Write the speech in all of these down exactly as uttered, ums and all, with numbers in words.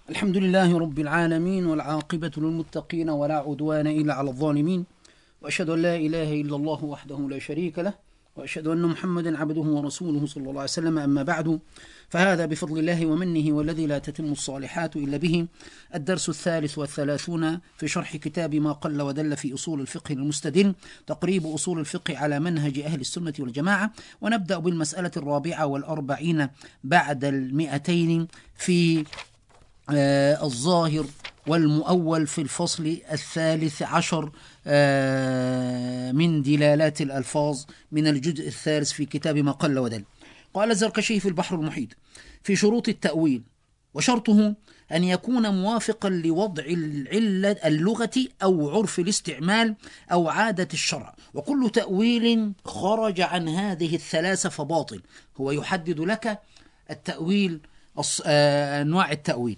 الحمد لله رب العالمين، والعاقبة للمتقين ولا عدوان إلا على الظالمين، وأشهد أن لا إله إلا الله وحده لا شريك له، وأشهد أن محمدا عبده ورسوله صلى الله عليه وسلم. أما بعد، فهذا بفضل الله ومنه والذي لا تتم الصالحات إلا به الدرس الثالث والثلاثون في شرح كتاب ما قل ودل في أصول الفقه المستدل، تقريب أصول الفقه على منهج أهل السنة والجماعة. ونبدأ بالمسألة الرابعة والأربعين بعد المئتين في آه الظاهر والمؤول في الفصل الثالث عشر آه من دلالات الألفاظ من الجزء الثالث في كتاب ما قل ودل. قال الزركشي في البحر المحيط: في شروط التأويل، وشرطه أن يكون موافقا لوضع العلة اللغة أو عرف الاستعمال أو عادة الشرع، وكل تأويل خرج عن هذه الثلاثة فباطل. هو يحدد لك التأويل، آه أنواع التأويل: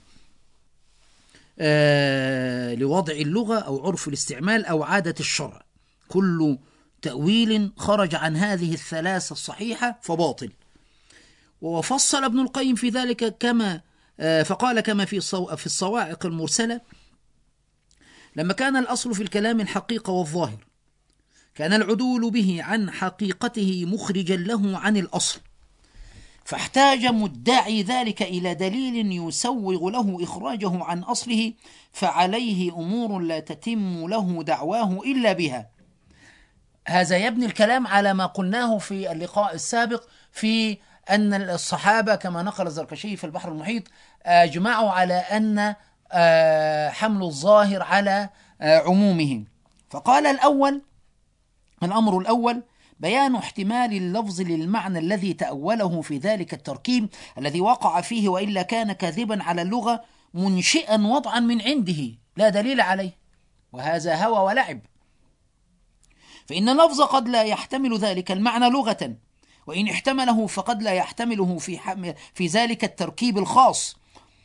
آه لوضع اللغة أو عرف الاستعمال أو عادة الشرع. كل تأويل خرج عن هذه الثلاثة الصحيحة فباطل. وفصل ابن القيم في ذلك كما آه فقال: كما في في الصواعق المرسلة، لما كان الأصل في الكلام الحقيقة والظاهر، كان العدول به عن حقيقته مخرجا له عن الأصل، فاحتاج مدعي ذلك إلى دليل يسوغ له إخراجه عن أصله، فعليه أمور لا تتم له دعواه إلا بها. هذا يبني الكلام على ما قلناه في اللقاء السابق في أن الصحابة كما نقل الزركشي في البحر المحيط أجمعوا على أن حمل الظاهر على عمومه. فقال الأول الأمر الأول: بيان احتمال اللفظ للمعنى الذي تأوله في ذلك التركيب الذي وقع فيه، وإلا كان كاذبا على اللغة منشئا وضعا من عنده لا دليل عليه، وهذا هوى ولعب. فإن اللفظ قد لا يحتمل ذلك المعنى لغة، وإن احتمله فقد لا يحتمله في, في ذلك التركيب الخاص.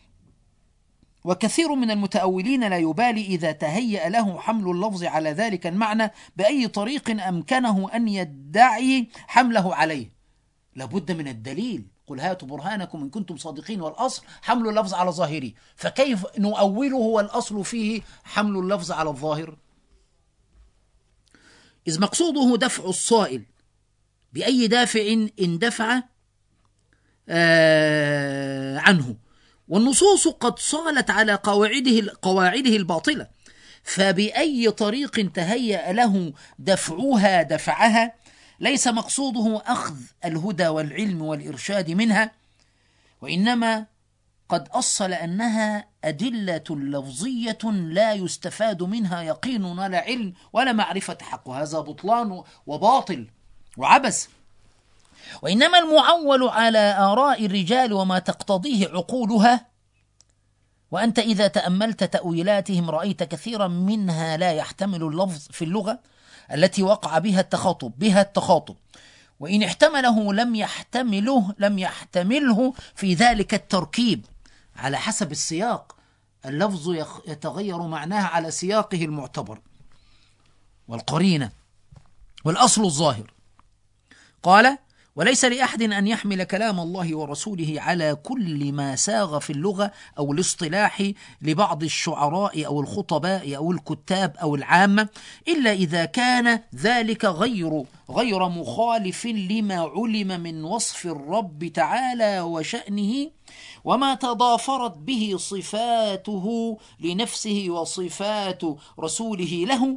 وكثير من المتأولين لا يبالي إذا تهيأ له حمل اللفظ على ذلك المعنى بأي طريق أمكنه أن يدعي حمله عليه. لابد من الدليل. قل هاتوا برهانكم إن كنتم صادقين، والأصل حمل اللفظ على ظاهره، فكيف نؤوله والأصل فيه حمل اللفظ على الظاهر؟ إذ مقصوده دفع الصائل بأي دافع اندفع آه عنه، والنصوص قد صالت على قواعده قواعده الباطلة، فبأي طريق تهيأ له دفعها دفعها. ليس مقصوده أخذ الهدى والعلم والإرشاد منها، وإنما قد أصل أنها أدلة لفظية لا يستفاد منها يقين ولا علم ولا معرفة حق، وهذا بطلان وباطل وعبث. وإنما المعول على آراء الرجال وما تقتضيه عقولها، وأنت إذا تأملت تأويلاتهم رأيت كثيرا منها لا يحتمل اللفظ في اللغة التي وقع بها التخاطب بها التخاطب وإن احتمله لم يحتمله لم يحتمله في ذلك التركيب على حسب السياق. اللفظ يتغير معناه على سياقه المعتبر والقرينة، والأصل الظاهر. قال: وليس لأحد أن يحمل كلام الله ورسوله على كل ما ساغ في اللغة أو الاصطلاح لبعض الشعراء أو الخطباء أو الكتاب أو العامة، إلا إذا كان ذلك غير غير مخالف لما علم من وصف الرب تعالى وشأنه، وما تضافرت به صفاته لنفسه وصفات رسوله له.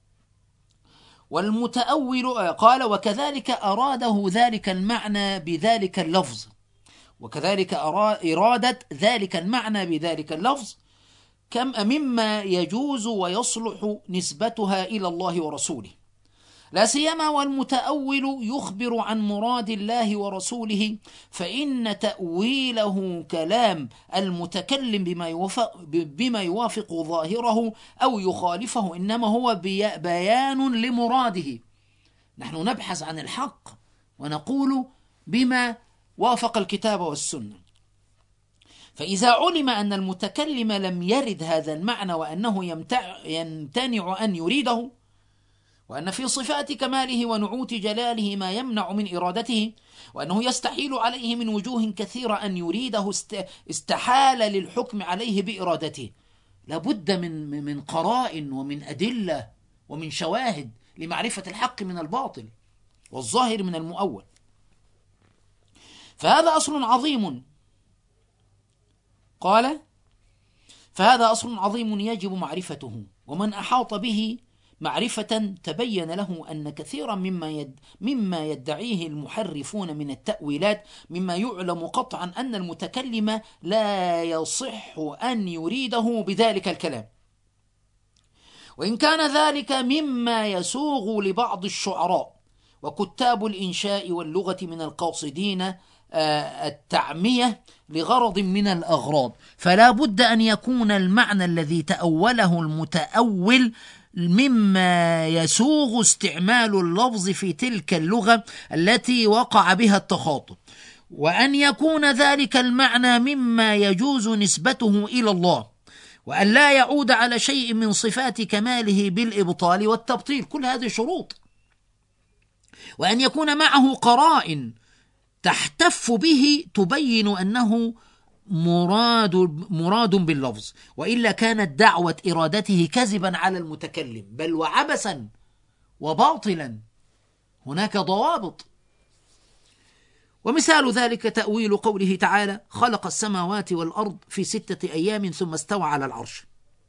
والمتأول قال: وكذلك أراده ذلك المعنى بذلك اللفظ، وكذلك إرادة ذلك المعنى بذلك اللفظ كم مما يجوز ويصلح نسبتها إلى الله ورسوله، لا سيما والمتأول يخبر عن مراد الله ورسوله، فإن تأويله كلام المتكلم بما يوافق, بما يوافق ظاهره أو يخالفه إنما هو بيان لمراده. نحن نبحث عن الحق ونقول بما وافق الكتاب والسنة. فإذا علم أن المتكلم لم يرد هذا المعنى وأنه يمتنع أن يريده، وأن في صفات كماله ونعوت جلاله ما يمنع من إرادته، وأنه يستحيل عليه من وجوه كثيرة أن يريده استحال للحكم عليه بإرادته. لابد من من قرائن ومن أدلة ومن شواهد لمعرفة الحق من الباطل والظاهر من المؤول. فهذا أصل عظيم. قال: فهذا أصل عظيم يجب معرفته، ومن أحاط به معرفة تبين له أن كثيرا مما يد مما يدعيه المحرفون من التأويلات مما يعلم قطعا أن المتكلم لا يصح أن يريده بذلك الكلام، وإن كان ذلك مما يسوغ لبعض الشعراء وكتاب الإنشاء واللغة من القاصدين التعمية لغرض من الأغراض، فلا بد أن يكون المعنى الذي تأوله المتأول مما يسوغ استعمال اللفظ في تلك اللغة التي وقع بها التخاطب، وأن يكون ذلك المعنى مما يجوز نسبته إلى الله، وأن لا يعود على شيء من صفات كماله بالإبطال والتبطيل. كل هذه شروط. وأن يكون معه قرائن تحتف به تبين أنه مراد مراد باللفظ، وإلا كانت دعوة إرادته كذبا على المتكلم، بل وعبثا وباطلا. هناك ضوابط. ومثال ذلك تأويل قوله تعالى: خلق السماوات والأرض في ستة أيام ثم استوى على العرش،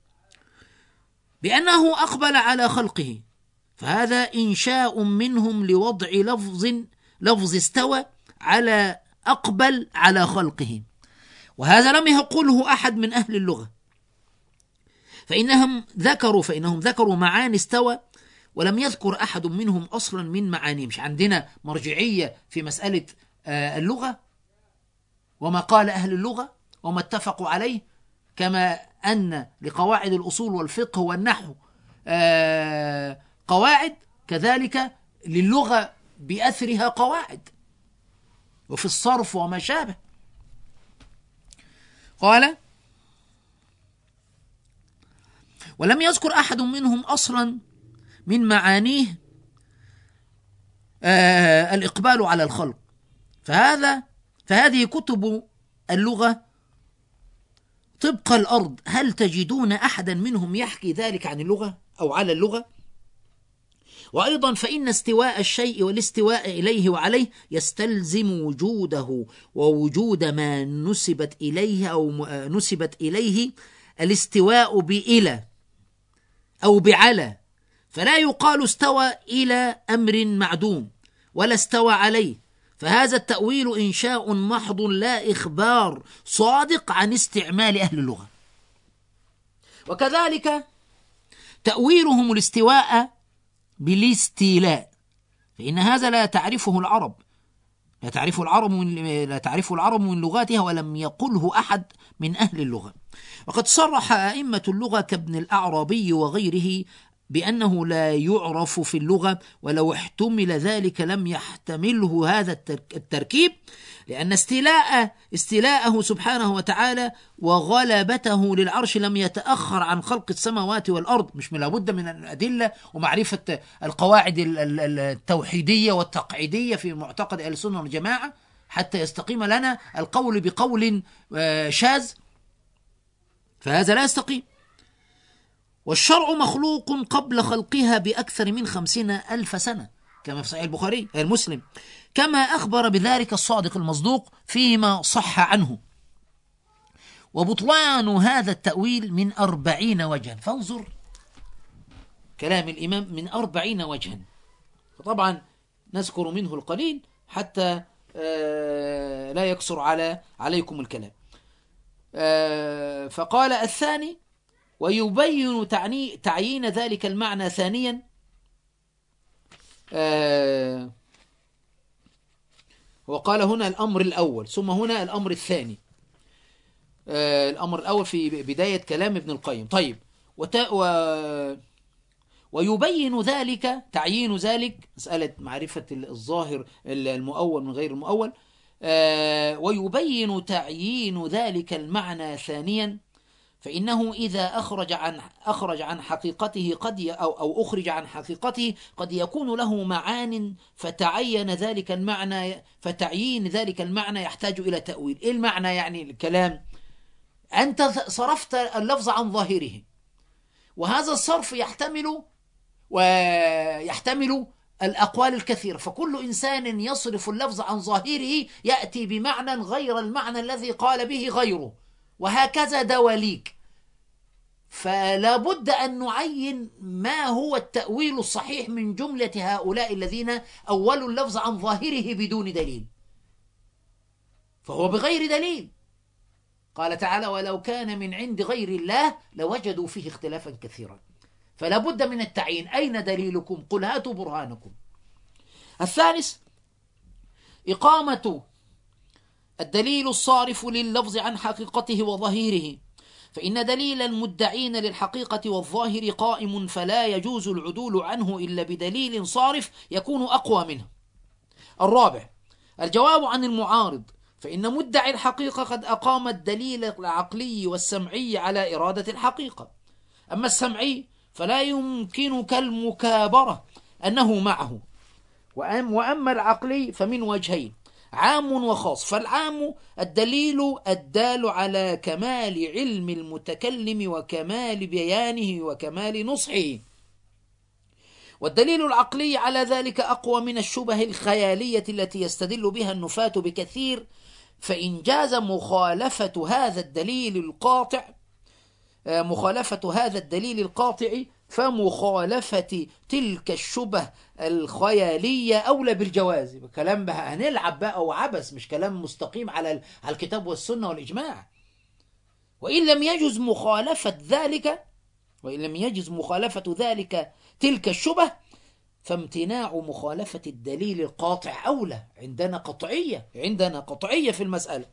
بأنه أقبل على خلقه، فهذا إنشاء منهم لوضع لفظ لفظ استوى على أقبل على خلقه، وهذا لم يقله أحد من أهل اللغة، فإنهم ذكروا فإنهم ذكروا معاني استوى ولم يذكر أحد منهم أصلا من معانيه. مش عندنا مرجعية في مسألة اللغة وما قال أهل اللغة وما اتفقوا عليه، كما أن لقواعد الأصول والفقه والنحو قواعد، كذلك للغة بأثرها قواعد، وفي الصرف وما شابه. قال: ولم يذكر أحد منهم أصلا من معانيه آه الإقبال على الخلق، فهذا فهذه كتب اللغة طبق الأرض، هل تجدون أحدا منهم يحكي ذلك عن اللغة أو على اللغة؟ وأيضا فإن استواء الشيء والاستواء إليه وعليه يستلزم وجوده ووجود ما نسبت إليه أو نسبت إليه الاستواء بإلى أو بعلى، فلا يقال استوى إلى أمر معدوم ولا استوى عليه، فهذا التأويل إنشاء محض لا إخبار صادق عن استعمال أهل اللغة. وكذلك تأويلهم الاستواء بالاستيلاء، فإن هذا لا تعرفه العرب لا تعرفه العرب من لا تعرفه العرب من لغاتها، ولم يقله أحد من أهل اللغة. وقد صرح أئمة اللغة كابن الأعرابي وغيره بأنه لا يعرف في اللغة، ولو احتمل ذلك لم يحتمله هذا التركيب، لأن استيلاء استيلاءه سبحانه وتعالى وغلبته للعرش لم يتأخر عن خلق السماوات والأرض. مش لابد من الأدلة ومعرفة القواعد التوحيدية والتقعيدية في معتقد أهل السنة والجماعة حتى يستقيم لنا القول بقول شاذ، فهذا لا يستقيم. والشرع مخلوق قبل خلقها بأكثر من خمسين ألف سنة، كما في صحيح البخاري المسلم، كما أخبر بذلك الصادق المصدوق فيما صح عنه. وبطلان هذا التأويل من أربعين وجها، فانظر كلام الإمام، من أربعين وجها، فطبعا نذكر منه القليل حتى لا يكسر على عليكم الكلام. فقال: الثاني: ويبين تعيين ذلك المعنى ثانيا آه وقال هنا الأمر الأول ثم هنا الأمر الثاني. آه الأمر الأول في بداية كلام ابن القيم. طيب و ويبين ذلك تعيين ذلك مسألة معرفة الظاهر المؤول من غير المؤول. آه ويبين تعيين ذلك المعنى ثانيا فإنه إذا أخرج عن أخرج عن حقيقته قد ي... أو أو أخرج عن حقيقته قد يكون له معان، فتعين ذلك المعنى فتعيين ذلك المعنى يحتاج إلى تأويل. إيه المعنى يعني الكلام؟ أنت صرفت اللفظ عن ظاهره، وهذا الصرف يحتمل ويحتمل الأقوال الكثيرة، فكل إنسان يصرف اللفظ عن ظاهره يأتي بمعنى غير المعنى الذي قال به غيره، وهكذا دواليك. فلا بد أن نعين ما هو التأويل الصحيح من جملة هؤلاء الذين أولوا اللفظ عن ظاهره بدون دليل، فهو بغير دليل. قال تعالى: ولو كان من عند غير الله لوجدوا فيه اختلافا كثيرا. فلا بد من التعيين. أين دليلكم؟ قل هاتوا برهانكم. الثالث إقامة الدليل الصارف لللفظ عن حقيقته وظاهره، فإن دليل المدعين للحقيقة والظاهر قائم، فلا يجوز العدول عنه إلا بدليل صارف يكون أقوى منه. الرابع الجواب عن المعارض، فإن مدعي الحقيقة قد أقام الدليل العقلي والسمعي على إرادة الحقيقة، أما السمعي فلا يمكنك المكابرة أنه معه، وأما العقلي فمن وجهين: عام وخاص. فالعام الدليل الدال على كمال علم المتكلم وكمال بيانه وكمال نصحه، والدليل العقلي على ذلك أقوى من الشبه الخيالية التي يستدل بها النفاة بكثير، فإن جاز مخالفة هذا الدليل القاطع مخالفة هذا الدليل القاطع فمخالفة تلك الشبه الخيالية أولى بالجواز. كلام بقى هنلعب بقى وعبس، مش كلام مستقيم على على الكتاب والسنة والإجماع. وإن لم يجز مخالفة ذلك وإن لم يجز مخالفة ذلك تلك الشبه فامتناع مخالفة الدليل القاطع أولى. عندنا قطعية عندنا قطعية في المسألة.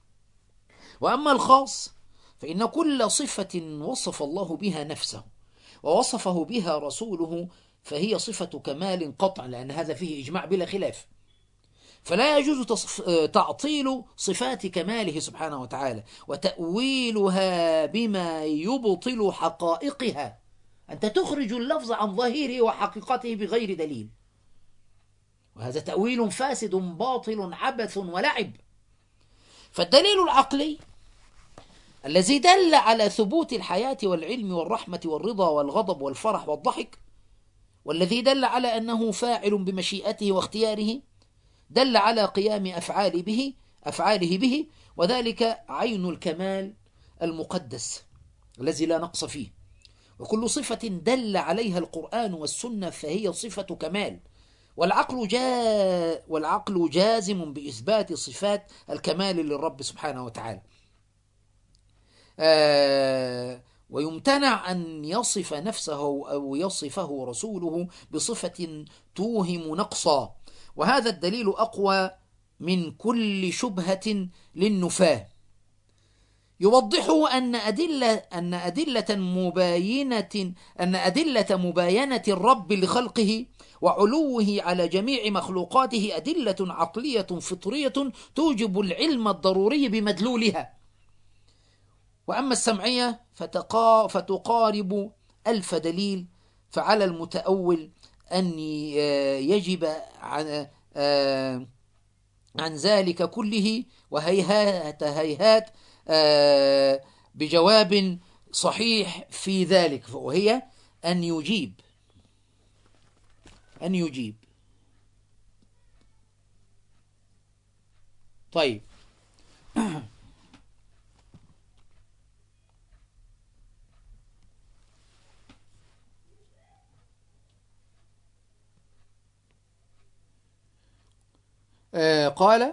وأما الخاص فإن كل صفة وصف الله بها نفسه ووصفه بها رسوله فهي صفة كمال قطع، لأن هذا فيه إجماع بلا خلاف، فلا يجوز تعطيل صفات كماله سبحانه وتعالى وتأويلها بما يبطل حقائقها. أنت تخرج اللفظ عن ظاهره وحقيقته بغير دليل، وهذا تأويل فاسد باطل عبث ولعب. فالدليل العقلي الذي دل على ثبوت الحياة والعلم والرحمة والرضا والغضب والفرح والضحك، والذي دل على أنه فاعل بمشيئته واختياره، دل على قيام أفعال به أفعاله به، وذلك عين الكمال المقدس الذي لا نقص فيه. وكل صفة دل عليها القرآن والسنة فهي صفة كمال، والعقل جا والعقل جازم بإثبات صفات الكمال للرب سبحانه وتعالى. آه ويمتنع أن يصف نفسه أو يصفه رسوله بصفة توهم نقصا، وهذا الدليل أقوى من كل شبهة للنفاة. يوضح أن أدلة أن أدلة مباينة أن أدلة مباينة الرب لخلقه وعلوه على جميع مخلوقاته أدلة عقلية فطرية توجب العلم الضروري بمدلولها. وأما السمعية فتقا فتقارب ألف دليل، فعلى المتأول أن يجب عن عن ذلك كله، وهيهات هيهات بجواب صحيح في ذلك، وهي أن يجيب أن يجيب طيب. آه قال: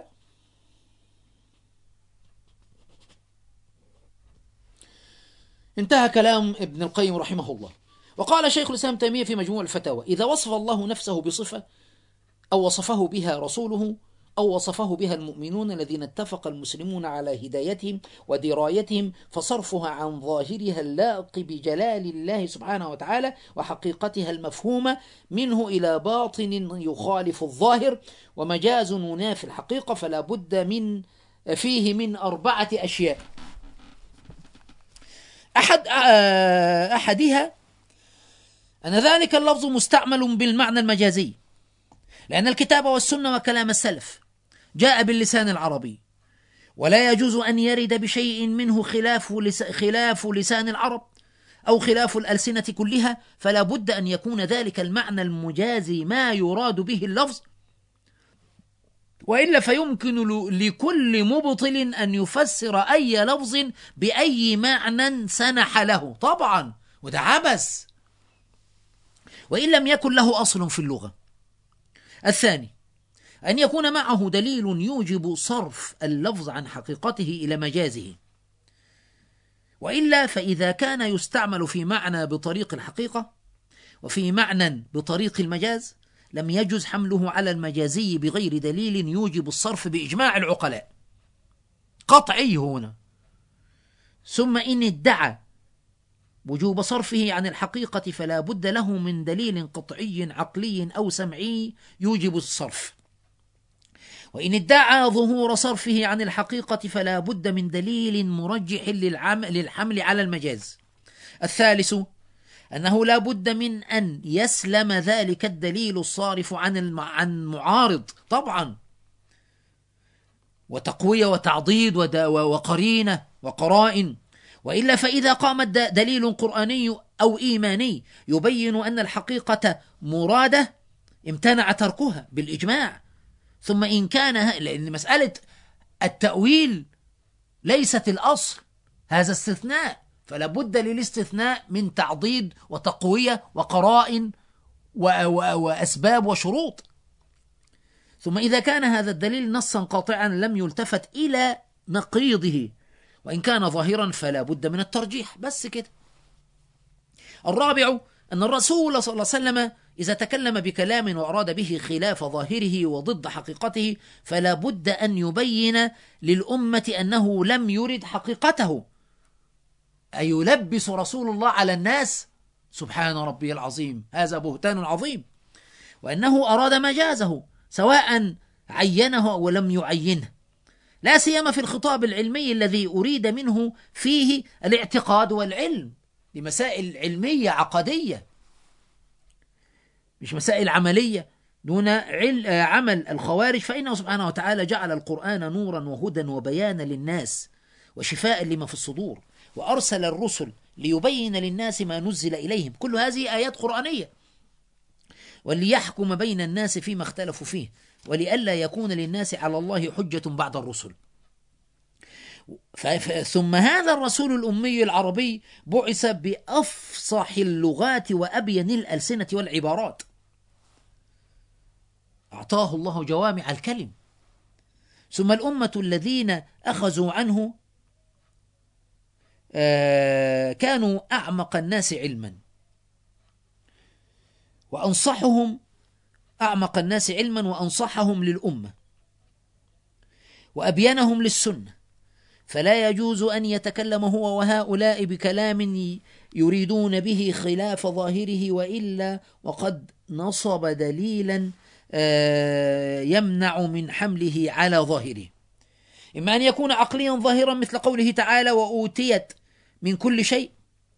انتهى كلام ابن القيم رحمه الله. وقال شيخ الإسلام تيمية في مجموع الفتاوى: إذا وصف الله نفسه بصفة أو وصفه بها رسوله أو وصفه بها المؤمنون الذين اتفق المسلمون على هدايتهم ودرايتهم، فصرفها عن ظاهرها اللائق بجلال الله سبحانه وتعالى وحقيقتها المفهومة منه إلى باطن يخالف الظاهر ومجاز ينافي الحقيقة، فلا بد من فيه من أربعة أشياء. أحد أحدها أن ذلك اللفظ مستعمل بالمعنى المجازي، لأن الكتاب والسنة وكلام السلف جاء باللسان العربي، ولا يجوز أن يرد بشيء منه خلاف خلاف لسان العرب أو خلاف الألسنة كلها، فلا بد أن يكون ذلك المعنى المجازي ما يراد به اللفظ، وإلا فيمكن لكل مبطل أن يفسر أي لفظ بأي معنى سنح له، طبعا وده عبث وإن لم يكن له أصل في اللغة. الثاني أن يكون معه دليل يوجب صرف اللفظ عن حقيقته إلى مجازه، وإلا فإذا كان يستعمل في معنى بطريق الحقيقة وفي معنى بطريق المجاز لم يجوز حمله على المجازي بغير دليل يوجب الصرف بإجماع العقلاء، قطعي هنا. ثم إن ادعى وجوب صرفه عن الحقيقة فلا بد له من دليل قطعي عقلي أو سمعي يوجب الصرف، وإن ادعى ظهور صرفه عن الحقيقة فلا بد من دليل مرجح للحمل على المجاز. الثالث أنه لا بد من أن يسلم ذلك الدليل الصارف عن عن معارض، طبعا، وتقوية وتعضيد وقرينة وقرائن، وإلا فإذا قام دليل قرآني أو إيماني يبين أن الحقيقة مرادة امتنع تركها بالإجماع. ثم إن كان، لأن مسألة التأويل ليست الأصل، هذا استثناء، فلا بد للاستثناء من تعضيد وتقوية وقرائن وأسباب وشروط. ثم إذا كان هذا الدليل نصا قاطعا لم يلتفت إلى نقيضه، وإن كان ظاهرا فلا بد من الترجيح، بس كده. الرابع أن الرسول صلى الله عليه وسلم إذا تكلم بكلام وأراد به خلاف ظاهره وضد حقيقته فلا بد أن يبين للأمة أنه لم يرد حقيقته، أي يلبس رسول الله على الناس سبحان ربي العظيم، هذا بهتان عظيم، وأنه أراد مجازه سواء عينه أو لم يعينه، لا سيما في الخطاب العلمي الذي أريد منه فيه الاعتقاد والعلم لمسائل علمية عقدية، مش مسائل عملية دون عمل الخوارج. فإنه سبحانه وتعالى جعل القرآن نورا وهدى وبيانا للناس وشفاء لما في الصدور، وأرسل الرسل ليبين للناس ما نزل إليهم، كل هذه آيات قرآنية، وليحكم بين الناس فيما اختلفوا فيه، ولئلا يكون للناس على الله حجة بعد الرسل. ثم هذا الرسول الأمي العربي بعث بأفصح اللغات وأبين الألسنة والعبارات، أعطاه الله جوامع الكلم. ثم الأمة الذين أخذوا عنه كانوا أعمق الناس علما، وأنصحهم أعمق الناس علما وأنصحهم للأمة وأبينهم للسنة، فلا يجوز أن يتكلم هو وهؤلاء بكلام يريدون به خلاف ظاهره، وإلا وقد نصب دليلا يمنع من حمله على ظاهره، إما أن يكون عقليا ظاهرا مثل قوله تعالى وأوتيت من كل شيء،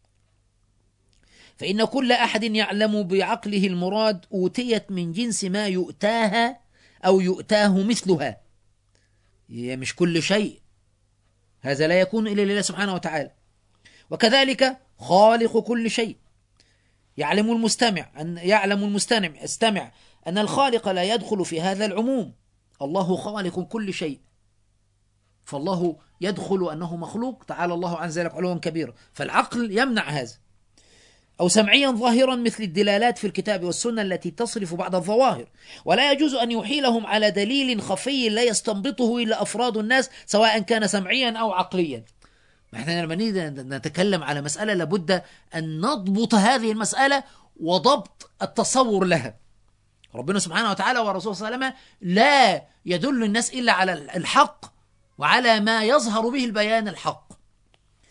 فإن كل أحد يعلم بعقله المراد أوتيت من جنس ما يؤتاها أو يؤتاه مثلها، هي مش كل شيء، هذا لا يكون إلا لله سبحانه وتعالى. وكذلك خالق كل شيء، يعلم المستمع أن يعلم المستمع استمع أن الخالق لا يدخل في هذا العموم، الله خالق كل شيء، فالله يدخل أنه مخلوق، تعالى الله عن ذلك علوا كبيرا، فالعقل يمنع هذا. أو سمعيا ظاهرا مثل الدلالات في الكتاب والسنة التي تصرف بعض الظواهر، ولا يجوز أن يحيلهم على دليل خفي لا يستنبطه إلا أفراد الناس سواء كان سمعيا أو عقليا. احنا لما نتكلم على مسألة لابد أن نضبط هذه المسألة وضبط التصور لها. ربنا سبحانه وتعالى ورسوله صلى الله عليه وسلم لا يدل الناس إلا على الحق وعلى ما يظهر به البيان الحق،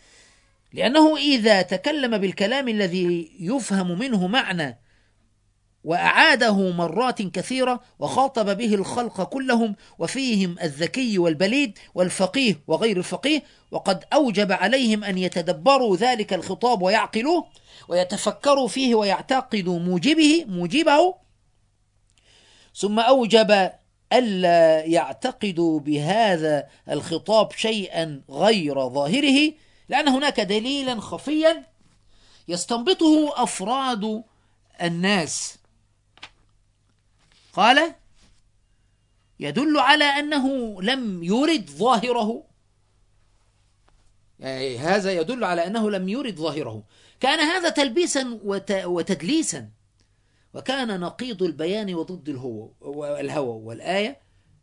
لأنه إذا تكلم بالكلام الذي يفهم منه معنى وأعاده مرات كثيرة وخاطب به الخلق كلهم، وفيهم الذكي والبليد والفقيه وغير الفقيه، وقد أوجب عليهم أن يتدبروا ذلك الخطاب ويعقلوه ويتفكروا فيه ويعتقدوا موجبه موجبه ثم أوجب ألا يعتقدوا بهذا الخطاب شيئا غير ظاهره، لأن هناك دليلا خفيا يستنبطه أفراد الناس. قال: يدل على أنه لم يرد ظاهره، يعني هذا يدل على أنه لم يرد ظاهره، كان هذا تلبيسا وتدليسا، وكان نقيض البيان وضد الهوى والهوى والآية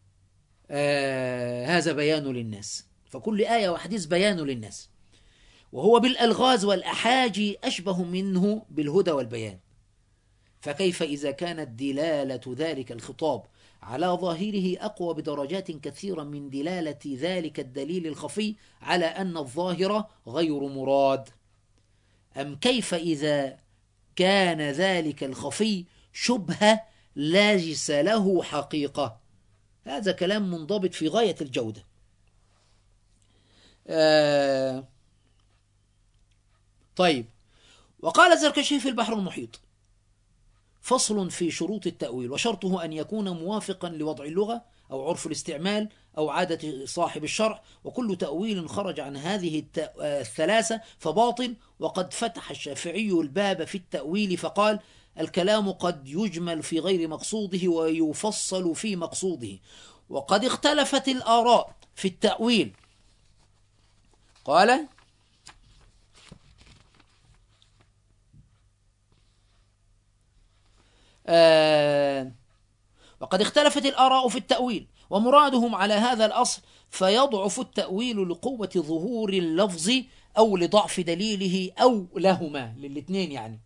آه هذا بيان للناس، فكل آية وحديث بيان للناس، وهو بالألغاز والأحاجي أشبه منه بالهدى والبيان. فكيف إذا كانت دلالة ذلك الخطاب على ظاهره أقوى بدرجات كثيرة من دلالة ذلك الدليل الخفي على أن الظاهر غير مراد؟ أم كيف إذا كان ذلك الخفي شبهة ليس له حقيقة؟ هذا كلام منضبط في غاية الجودة. آه طيب، وقال الزركشي في البحر المحيط: فصل في شروط التأويل، وشرطه أن يكون موافقا لوضع اللغة أو عرف الاستعمال أو عادة صاحب الشرع، وكل تأويل خرج عن هذه الثلاثة فباطل. وقد فتح الشافعي الباب في التأويل فقال: الكلام قد يجمل في غير مقصوده ويفصل في مقصوده، وقد اختلفت الآراء في التأويل. قال: آه وقد اختلفت الآراء في التأويل ومرادهم على هذا الأصل، فيضعف التأويل لقوة ظهور اللفظ أو لضعف دليله أو لهما، للاثنين يعني.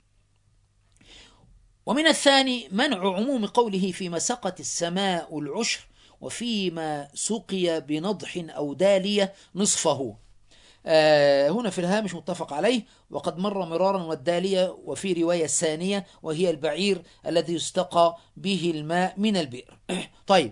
ومن الثاني منع عموم قوله فيما سقت السماء العشر وفيما سقي بنضح أو دالية نصفه. آه هنا في الهامش متفق عليه، وقد مر مرارا، والدالية وفي رواية الثانية وهي البعير الذي يستقى به الماء من البئر. طيب،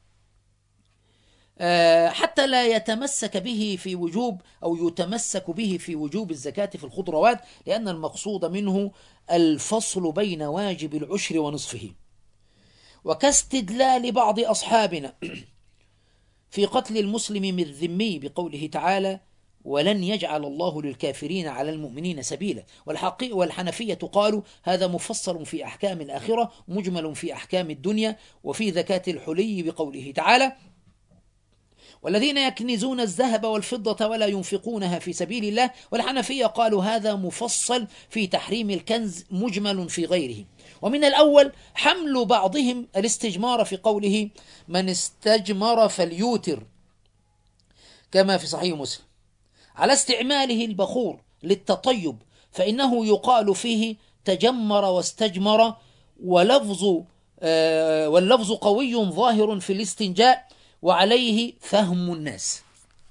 آه حتى لا يتمسك به في وجوب أو يتمسك به في وجوب الزكاة في الخضروات، لأن المقصود منه الفصل بين واجب العشر ونصفه. وكاستدلال بعض أصحابنا في قتل المسلم من الذمي بقوله تعالى: ولن يجعل الله للكافرين على المؤمنين سبيلا. والحقيقة والحنفية قالوا هذا مفصل في أحكام الآخرة مجمل في أحكام الدنيا. وفي زكاة الحلي بقوله تعالى: والذين يكنزون الذهب والفضة ولا ينفقونها في سبيل الله. والحنفية قالوا هذا مفصل في تحريم الكنز مجمل في غيره. ومن الأول حمل بعضهم الاستجمار في قوله: من استجمر فليوتر، كما في صحيح مسلم، على استعماله البخور للتطيب، فإنه يقال فيه تجمر واستجمر، ولفظ آه واللفظ قوي ظاهر في الاستنجاء، وعليه فهم الناس.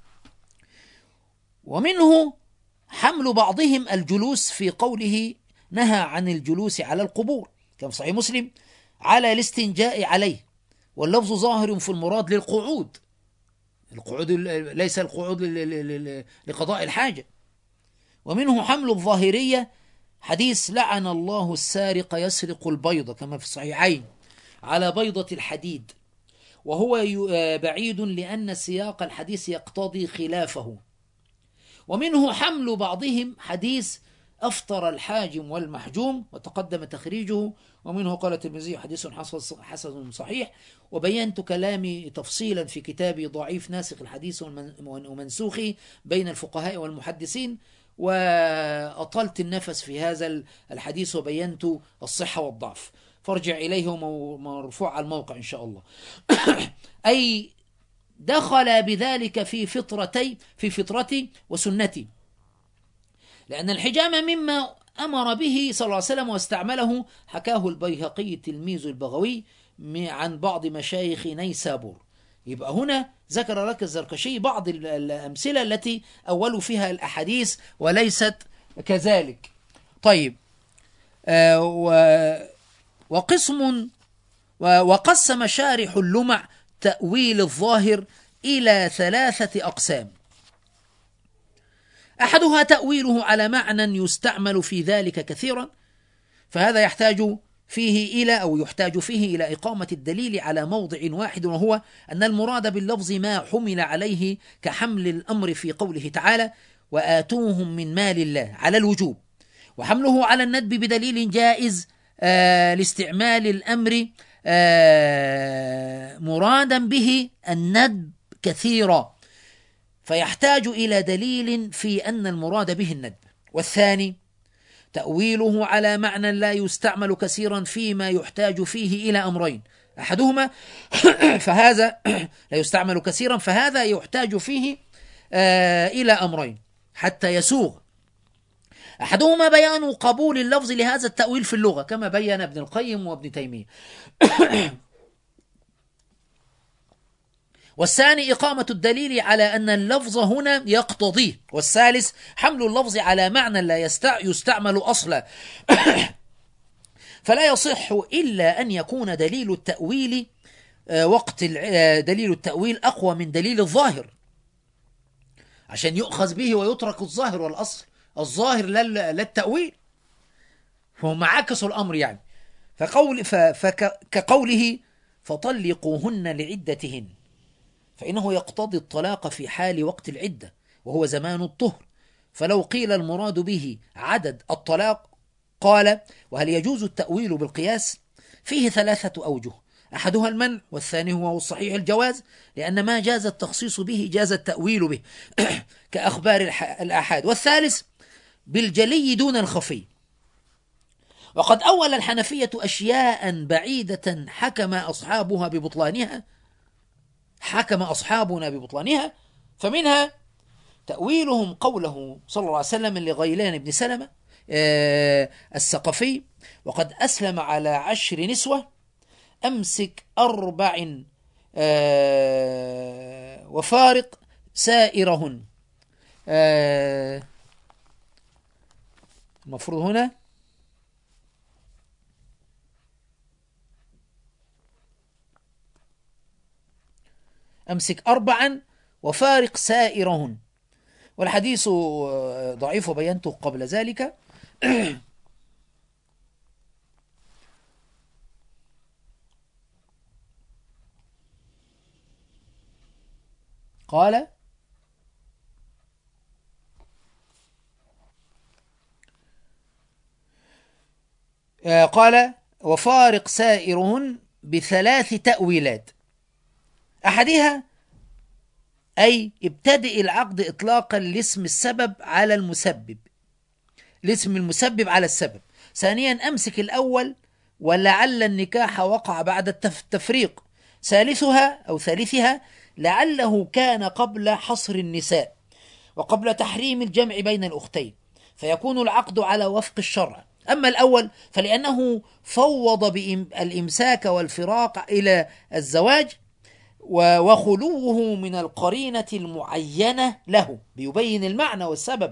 ومنه حمل بعضهم الجلوس في قوله نهى عن الجلوس على القبور، كما في صحيح مسلم، على الاستنجاء عليه، واللفظ ظاهر في المراد للقعود، القعود ليس القعود لقضاء الحاجة. ومنه حمل الظاهرية حديث لعن الله السارق يسرق البيضة، كما في الصحيحين، على بيضة الحديد، وهو بعيد لأن سياق الحديث يقتضي خلافه. ومنه حمل بعضهم حديث أفطر الحاجم والمحجوم، وتقدم تخريجه. ومنه قال الترمذي حديث حسن صحيح. وبينت كلامي تفصيلا في كتابي ضعيف ناسخ الحديث ومنسوخه بين الفقهاء والمحدثين، وأطلت النفس في هذا الحديث وبينت الصحة والضعف، فارجع إليه مرفوع على الموقع إن شاء الله. أي دخل بذلك في فطرتي في فطرتي وسنتي، لأن الحجامة مما أمر به صلى الله عليه وسلم واستعمله، حكاه البيهقي تلميذ البغوي عن بعض مشايخ نيسابور. يبقى هنا ذكر لك الزركشي بعض الأمثلة التي أولوا فيها الأحاديث وليست كذلك. طيب، آه وقسم وقسم شارح اللمع تأويل الظاهر إلى ثلاثة أقسام. أحدها تأويله على معنى يستعمل في ذلك كثيرا، فهذا يحتاج فيه إلى أو يحتاج فيه إلى إقامة الدليل على موضع واحد، وهو أن المراد باللفظ ما حمل عليه كحمل الأمر في قوله تعالى وآتوهم من مال الله على الوجوب، وحمله على الندب بدليل جائز آه لاستعمال الأمر آه مرادا به الندب كثيرا، فيحتاج إلى دليل في أن المراد به الندب. والثاني تأويله على معنى لا يستعمل كثيرا فيما يحتاج فيه إلى أمرين، أحدهما فهذا لا يستعمل كثيرا فهذا يحتاج فيه آه إلى أمرين حتى يسوغ. أحدهما بيان قبول اللفظ لهذا التأويل في اللغة كما بين ابن القيم وابن تيمية، والثاني إقامة الدليل على أن اللفظ هنا يقتضيه، والثالث حمل اللفظ على معنى لا يستعمل أصلا فلا يصح إلا أن يكون دليل التأويل وقت دليل التأويل أقوى من دليل الظاهر عشان يؤخذ به ويترك الظاهر والأصل الظاهر للتأويل، فهم عكسوا الأمر يعني. فقول فكقوله فطلقوهن لعدتهن، فإنه يقتضي الطلاق في حال وقت العدة وهو زمان الطهر، فلو قيل المراد به عدد الطلاق قال وهل يجوز التأويل بالقياس؟ فيه ثلاثة أوجه، أحدها المنع، والثاني هو الصحيح الجواز، لأن ما جاز التخصيص به جاز التأويل به كأخبار الآحاد، والثالث بالجلي دون الخفي. وقد أول الحنفية أشياء بعيدة حكم أصحابها ببطلانها حكم أصحابنا ببطلانها، فمنها تأويلهم قوله صلى الله عليه وسلم لغيلان بن سلمة آه الثقفي وقد أسلم على عشر نسوة أمسك أربع آه وفارق سائرهن. آه المفروض هنا أمسك أربعا وفارق سائرهن، والحديث ضعيف وبينته قبل ذلك. قال قال وفارق سائرهن بثلاث تأويلات، أحدها أي ابتدئ العقد إطلاقا لاسم السبب على المسبب لاسم المسبب على السبب. ثانيا أمسك الأول ولعل النكاح وقع بعد التفريق. ثالثها أو ثالثها لعله كان قبل حصر النساء وقبل تحريم الجمع بين الأختين فيكون العقد على وفق الشرع. أما الأول فلأنه فوض الإمساك والفراق إلى الزواج وخلوه من القرينة المعينة له بيبين المعنى والسبب.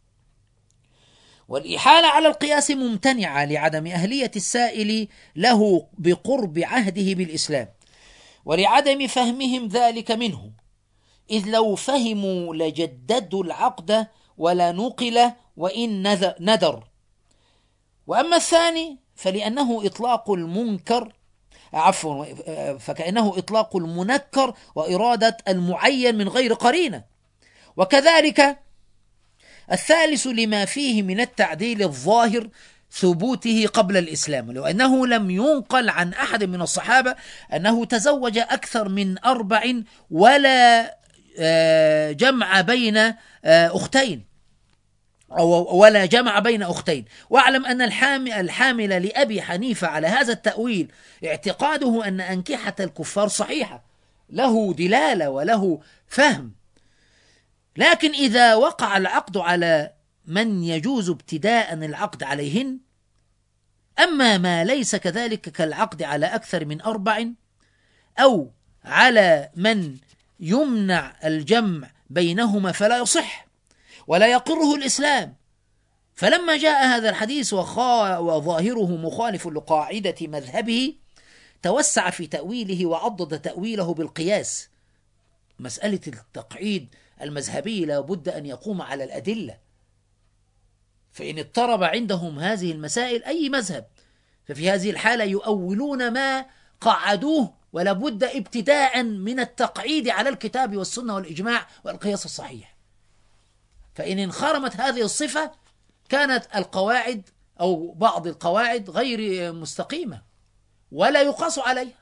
والإحالة على القياس ممتنعة لعدم أهلية السائل له بقرب عهده بالإسلام ولعدم فهمهم ذلك منه، إذ لو فهموا لجددوا العقد ولا نقل وإن ندر. وأما الثاني فلأنه إطلاق المنكر عفوا فكأنه إطلاق المنكر وإرادة المعين من غير قرينة. وكذلك الثالث لما فيه من التعديل الظاهر ثبوته قبل الإسلام، لو أنه لم ينقل عن أحد من الصحابة أنه تزوج أكثر من أربع ولا جمع بين أختين أو ولا جمع بين أختين. واعلم أن الحامل لأبي حنيفة على هذا التأويل اعتقاده أن أنكحة الكفار صحيحة، له دلالة وله فهم، لكن إذا وقع العقد على من يجوز ابتداء العقد عليهن، أما ما ليس كذلك كالعقد على أكثر من أربع أو على من يمنع الجمع بينهما فلا يصح ولا يقره الإسلام، فلما جاء هذا الحديث وخا وظاهره مخالف لقاعدة مذهبه توسع في تأويله وعضد تأويله بالقياس. مسألة التقعيد المذهبي لا بد أن يقوم على الأدلة، فإن اضطرب عندهم هذه المسائل أي مذهب ففي هذه الحالة يؤولون ما قعدوه، ولا بد ابتداء من التقعيد على الكتاب والسنة والإجماع والقياس الصحيح. فإن انخرمت هذه الصفة كانت القواعد أو بعض القواعد غير مستقيمة ولا يقاس عليها.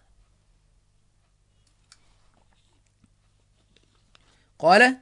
قال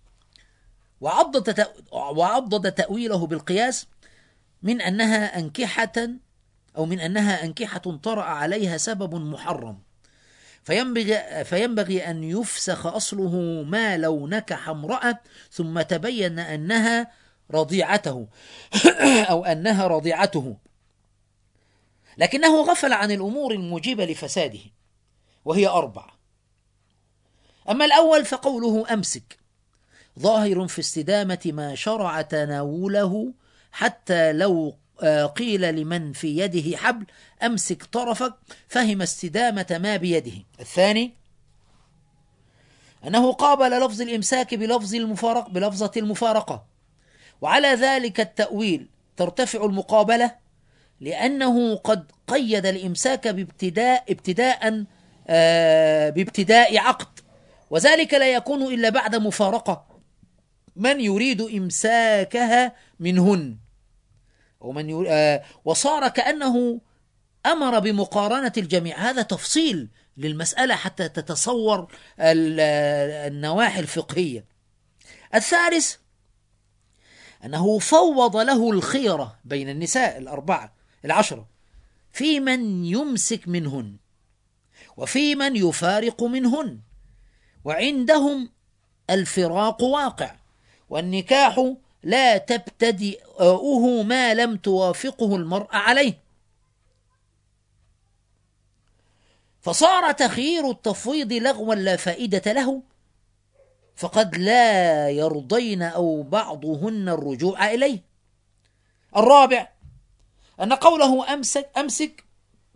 وعضد وعضد تأويله بالقياس من أنها أنكحة أو من أنها أنكحة طرأ عليها سبب محرم، فينبغي, فينبغي أن يفسخ أصله ما لو نكح امرأة ثم تبين أنها رضيعته أو أنها رضيعته، لكنه غفل عن الأمور الموجبة لفساده وهي أربع. أما الأول فقوله أمسك ظاهر في استدامة ما شرع تناوله، حتى لو قيل لمن في يده حبل أمسك طرفك فهم استدامة ما بيده. الثاني أنه قابل لفظ الإمساك بلفظ المفارق بلفظة المفارقة، وعلى ذلك التأويل ترتفع المقابلة، لأنه قد قيد الإمساك بابتداء ابتداء آه بابتداء عقد، وذلك لا يكون إلا بعد مفارقة من يريد إمساكها منهن، ومن يريد آه وصار كأنه أمر بمقارنة الجميع. هذا تفصيل للمسألة حتى تتصور النواحي الفقهية. الثالث أنه فوض له الخيرة بين النساء الأربعة العشرة في من يمسك منهن وفي من يفارق منهن، وعندهم الفراق واقع، والنكاح لا تبتدئه ما لم توافقه المرأة عليه، فصار تخيير التفويض لغوا لا فائدة له، فقد لا يرضين أو بعضهن الرجوع إليه. الرابع أن قوله أمسك أمسك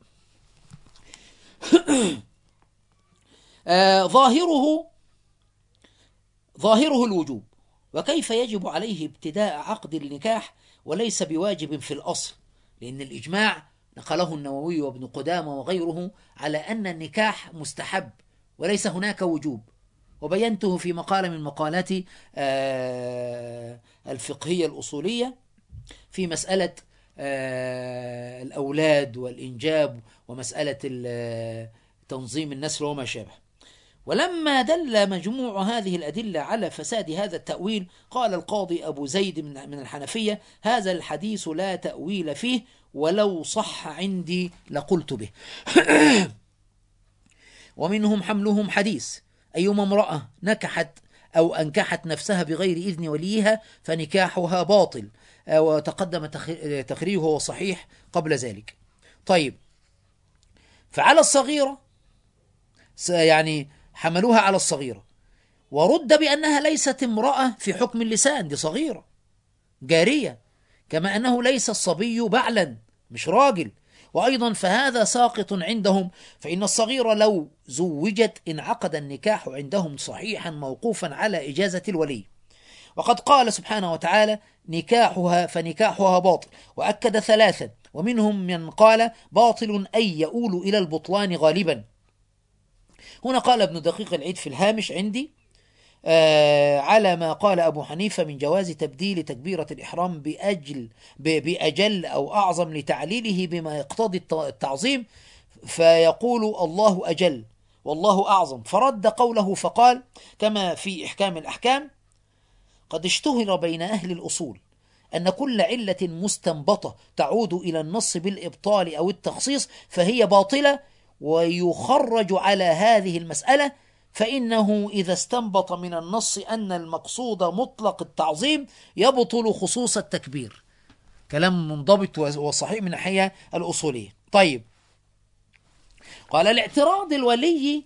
آه ظاهره ظاهره الوجوب، وكيف يجب عليه ابتداء عقد النكاح وليس بواجب في الأصل، لأن الإجماع نقله النووي وابن قدامة وغيره على أن النكاح مستحب وليس هناك وجوب، وبينته في مقالة من مقالات الفقهية الأصولية في مسألة الأولاد والإنجاب ومسألة تنظيم النسل وما شابه. ولما دل مجموع هذه الأدلة على فساد هذا التأويل، قال القاضي أبو زيد من الحنفية: هذا الحديث لا تأويل فيه، ولو صح عندي لقلت به. ومنهم حملهم حديث: أيما امرأة نكحت أو أنكحت نفسها بغير إذن وليها فنكاحها باطل، وتقدم تخريجه وصحيح قبل ذلك. طيب، فعلى الصغيرة يعني حملوها على الصغيرة، ورد بأنها ليست امرأة في حكم اللسان، دي صغيرة جارية، كما أنه ليس الصبي بعلا مش راجل. وأيضا فهذا ساقط عندهم، فإن الصغيرة لو زوجت انعقد النكاح عندهم صحيحا موقوفا على إجازة الولي، وقد قال سبحانه وتعالى: نكاحها فنكاحها باطل، وأكد ثلاثا، ومنهم من قال باطل أي يؤول إلى البطلان غالبا. هنا قال ابن دقيق العيد في الهامش عندي آه على ما قال أبو حنيفة من جواز تبديل تكبيرة الإحرام بأجل بأجل أو أعظم لتعليله بما يقتضي التعظيم، فيقول الله أجل والله أعظم، فرد قوله فقال كما في إحكام الأحكام: قد اشتهر بين أهل الأصول أن كل علة مستنبطة تعود إلى النص بالإبطال أو التخصيص فهي باطلة، ويخرج على هذه المسألة فإنه إذا استنبط من النص أن المقصود مطلق التعظيم يبطل خصوص التكبير. كلام منضبط وصحيح من الناحية الأصولية. طيب، قال: الاعتراض الولي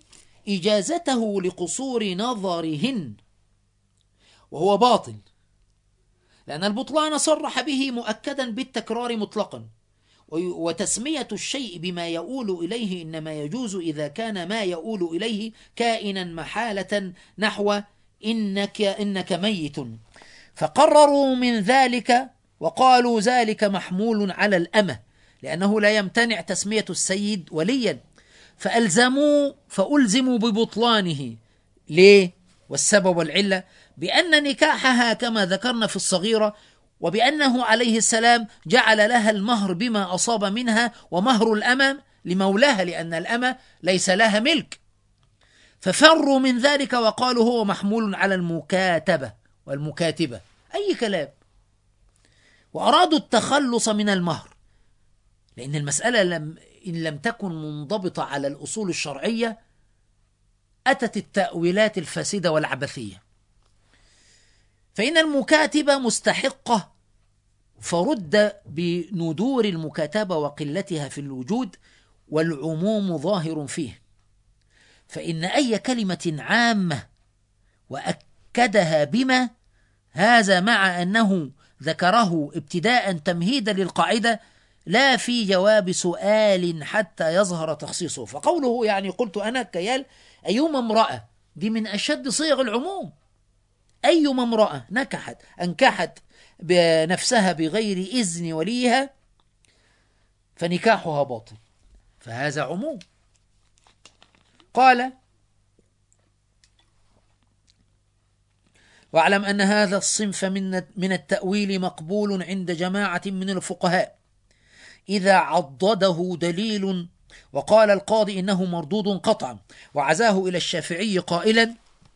إجازته لقصور نظرهن وهو باطل، لأن البطلان صرح به مؤكدا بالتكرار مطلقا، وتسمية الشيء بما يؤول إليه إنما يجوز إذا كان ما يؤول إليه كائنا محالة، نحو إنك, إنك ميت، فقرروا من ذلك وقالوا ذلك محمول على الأمة لأنه لا يمتنع تسمية السيد وليا، فألزموا فألزموا ببطلانه. ليه؟ والسبب والعلة بأن نكاحها كما ذكرنا في الصغيرة، وبأنه عليه السلام جعل لها المهر بما أصاب منها، ومهر الأمة لمولاها لأن الأمة ليس لها ملك، ففروا من ذلك وقالوا هو محمول على المكاتبة والمكاتبة، أي كلام، وأرادوا التخلص من المهر، لأن المسألة لم إن لم تكن منضبطة على الأصول الشرعية أتت التأويلات الفاسدة والعبثية. فإن المكاتبة مستحقة، فرد بندور المكاتبة وقلتها في الوجود، والعموم ظاهر فيه، فإن أي كلمة عامة وأكدها بما، هذا مع أنه ذكره ابتداء تمهيدا للقاعدة لا في جواب سؤال حتى يظهر تخصيصه. فقوله يعني قلت أنا كيال أيما امرأة، دي من أشد صيغ العموم، أيما امرأة نكحت أنكحت بنفسها بغير إذن وليها فنكاحها باطل، فهذا عموم. قال واعلم أن هذا الصنف من من التأويل مقبول عند جماعة من الفقهاء إذا عضده دليل، وقال القاضي إنه مردود قطعا، وعزاه إلى الشافعي قائلا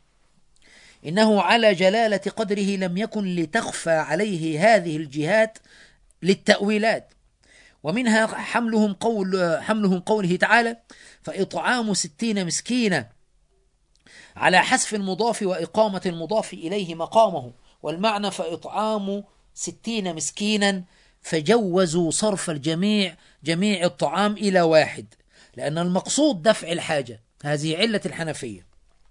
إنه على جلالة قدره لم يكن لتخفى عليه هذه الجهات للتأويلات، ومنها حملهم قول حملهم قوله تعالى فإطعام ستين مسكينا على حذف المضاف وإقامة المضاف إليه مقامه، والمعنى فإطعام ستين مسكينا، فجوزوا صرف الجميع جميع الطعام إلى واحد، لأن المقصود دفع الحاجة، هذه علة الحنفية،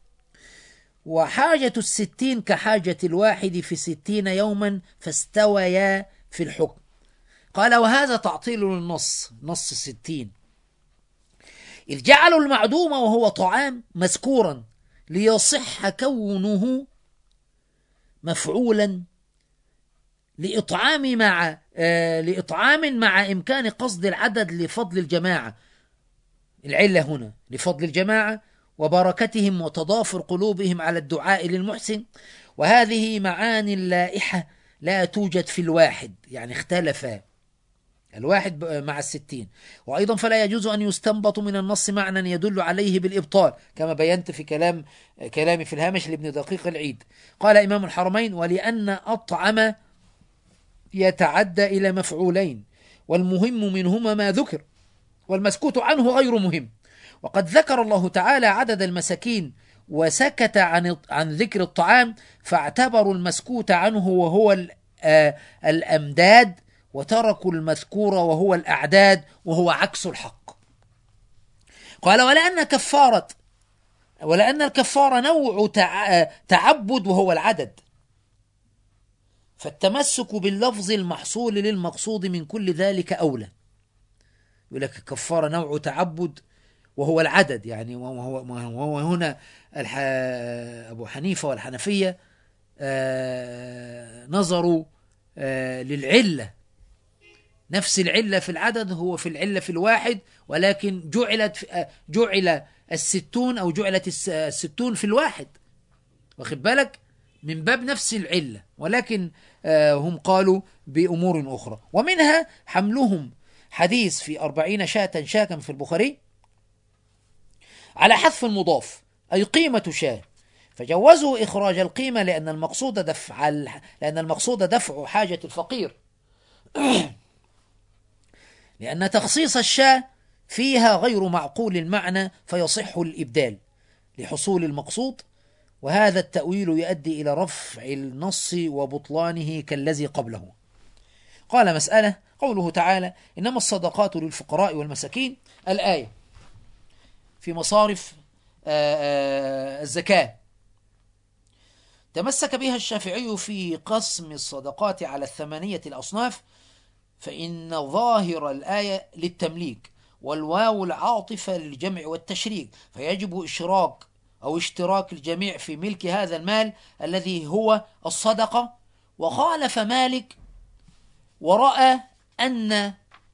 وحاجة الستين كحاجة الواحد في ستين يوما فاستويا في الحكم. قال وهذا تعطيل للنص، نص الستين، إذ جعلوا المعدوم وهو طعام مذكورا ليصح كونه مفعولا لإطعام مع آه لإطعام مع إمكان قصد العدد لفضل الجماعة، العلة هنا لفضل الجماعة وبركتهم وتضافر قلوبهم على الدعاء للمحسن، وهذه معاني لائحة لا توجد في الواحد، يعني اختلفا الواحد مع الستين. وأيضا فلا يجوز أن يستنبط من النص معنى يدل عليه بالإبطال، كما بينت في كلام كلامي في الهامش لابن دقيق العيد. قال إمام الحرمين ولأن أطعم يتعدى إلى مفعولين، والمهم منهما ما ذكر والمسكوت عنه غير مهم، وقد ذكر الله تعالى عدد المساكين وسكت عن عن ذكر الطعام، فاعتبروا المسكوت عنه وهو الأمداد، وتركوا المذكور وهو الأعداد، وهو عكس الحق. قال ولأن كفارة ولأن الكفارة نوع تعبد وهو العدد، فالتمسك باللفظ المحصول للمقصود من كل ذلك أولى. يقول لك الكفارة نوع تعبد وهو العدد، يعني وهو, وهو هنا أبو حنيفة والحنفية آه نظروا آه للعلة، نفس العلة في العدد هو في العلة في الواحد، ولكن جعلت آه جعل الستون أو جعلت الستون في الواحد، واخد بالك، من باب نفس العلة، ولكن آه هم قالوا بأمور أخرى. ومنها حملهم حديث في أربعين شاة شاكا في البخاري على حذف المضاف أي قيمة شاة، فجوزوا إخراج القيمة لأن المقصود دفع لأن المقصود دفع حاجة الفقير لأن تخصيص الشاة فيها غير معقول المعنى فيصح الإبدال لحصول المقصود، وهذا التأويل يؤدي إلى رفع النص وبطلانه كالذي قبله. قال مسألة قوله تعالى إنما الصدقات للفقراء والمساكين، الآية في مصارف الزكاة تمسك بها الشافعي في قسم الصدقات على الثمانية الأصناف، فإن ظاهر الآية للتمليك، والواو العاطفة للجمع والتشريك، فيجب إشراك أو اشتراك الجميع في ملك هذا المال الذي هو الصدقة. وخالف مالك ورأى أن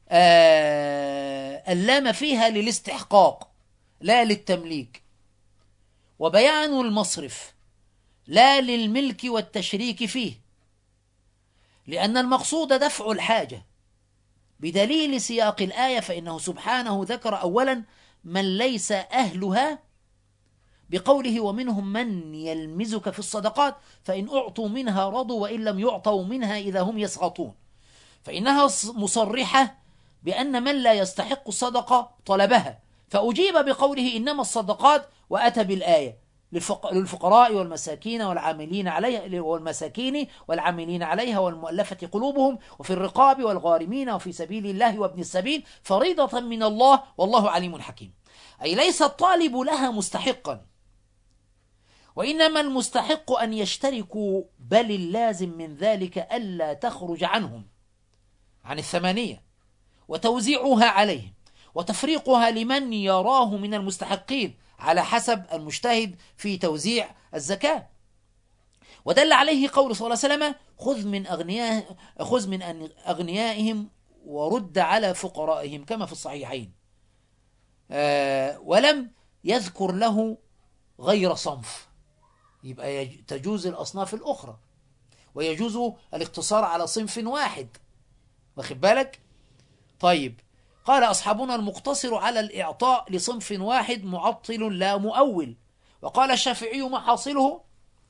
اللام فيها للاستحقاق لا للتمليك، وبيان المصرف لا للملك والتشريك فيه، لأن المقصود دفع الحاجة بدليل سياق الآية، فإنه سبحانه ذكر أولا من ليس أهلها بقوله ومنهم من يلمزك في الصدقات فإن أعطوا منها رضوا وإن لم يعطوا منها إذا هم يسخطون، فإنها مصرحة بأن من لا يستحق الصدقة طلبها، فأجيب بقوله إنما الصدقات، وأتى بالآية للفقراء والمساكين والعاملين عليها والمساكين والعاملين عليها والمؤلفة قلوبهم وفي الرقاب والغارمين وفي سبيل الله وابن السبيل فريضة من الله والله عليم حكيم. أي ليس الطالب لها مستحقا، وإنما المستحق أن يشتركوا، بل اللازم من ذلك ألا تخرج عنهم عن الثمانية وتوزيعها عليهم وتفريقها لمن يراه من المستحقين على حسب المجتهد في توزيع الزكاة. ودل عليه قول صلى الله عليه وسلم خذ من أغنياء خذ من أغنيائهم ورد على فقرائهم كما في الصحيحين، آه ولم يذكر له غير صنف، يبقى تجوز الأصناف الأخرى ويجوز الاقتصار على صنف واحد، واخد بالك؟ طيب، قال أصحابنا المقتصر على الإعطاء لصنف واحد معطل لا مؤول، وقال الشافعي ما حاصله.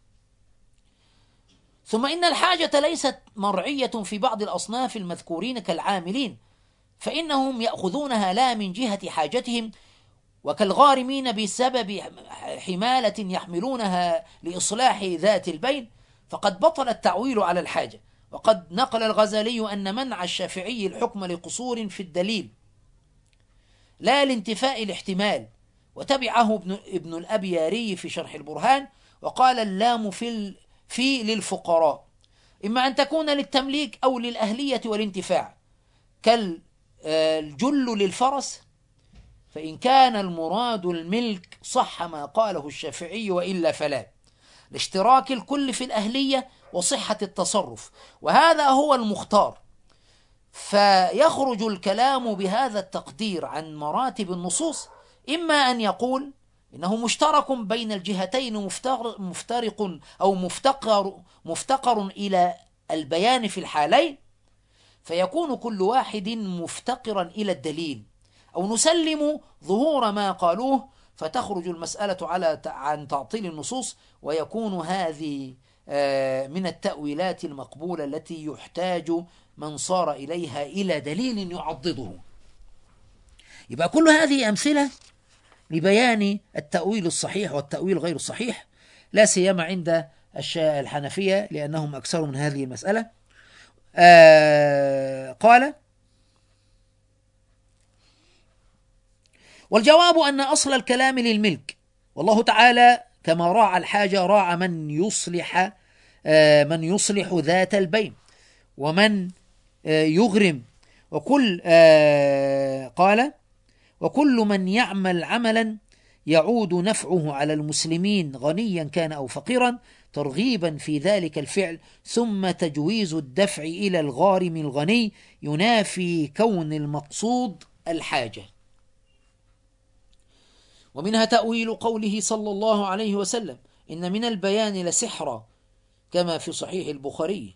ثم إن الحاجة ليست مرعية في بعض الأصناف المذكورين كالعاملين، فإنهم يأخذونها لا من جهة حاجتهم، وكالغارمين بسبب حمالة يحملونها لإصلاح ذات البين، فقد بطل التعويل على الحاجة. وقد نقل الغزالي أن منع الشافعي الحكم لقصور في الدليل لا لانتفاء الاحتمال، وتبعه ابن, ابن الأبياري في شرح البرهان، وقال اللام في, في للفقراء إما أن تكون للتمليك أو للأهلية والانتفاع، كالجل للفرس، فإن كان المراد الملك صح ما قاله الشافعي وإلا فلا، لاشتراك الكل في الأهلية وصحة التصرف، وهذا هو المختار. فيخرج الكلام بهذا التقدير عن مراتب النصوص، إما أن يقول إنه مشترك بين الجهتين مفترق أو مفتقر, مفتقر إلى البيان في الحالين، فيكون كل واحد مفتقرا إلى الدليل، أو نسلم ظهور ما قالوه فتخرج المسألة على عن تعطيل النصوص، ويكون هذه من التأويلات المقبولة التي يحتاج من صار إليها إلى دليل يعضده. يبقى كل هذه أمثلة لبيان التأويل الصحيح والتأويل غير الصحيح، لا سيما عند الحنفية لأنهم أكثر من هذه المسألة. آه قال: والجواب أن أصل الكلام للملك، والله تعالى كما راعى الحاجة راعى من يصلح آه من يصلح ذات البين ومن آه يغرم، وكل آه قال وكل من يعمل عملا يعود نفعه على المسلمين غنيا كان أو فقيرا، ترغيبا في ذلك الفعل، ثم تجويز الدفع إلى الغارم الغني ينافي كون المقصود الحاجة. ومنها تأويل قوله صلى الله عليه وسلم إن من البيان لسحرا، كما في صحيح البخاري،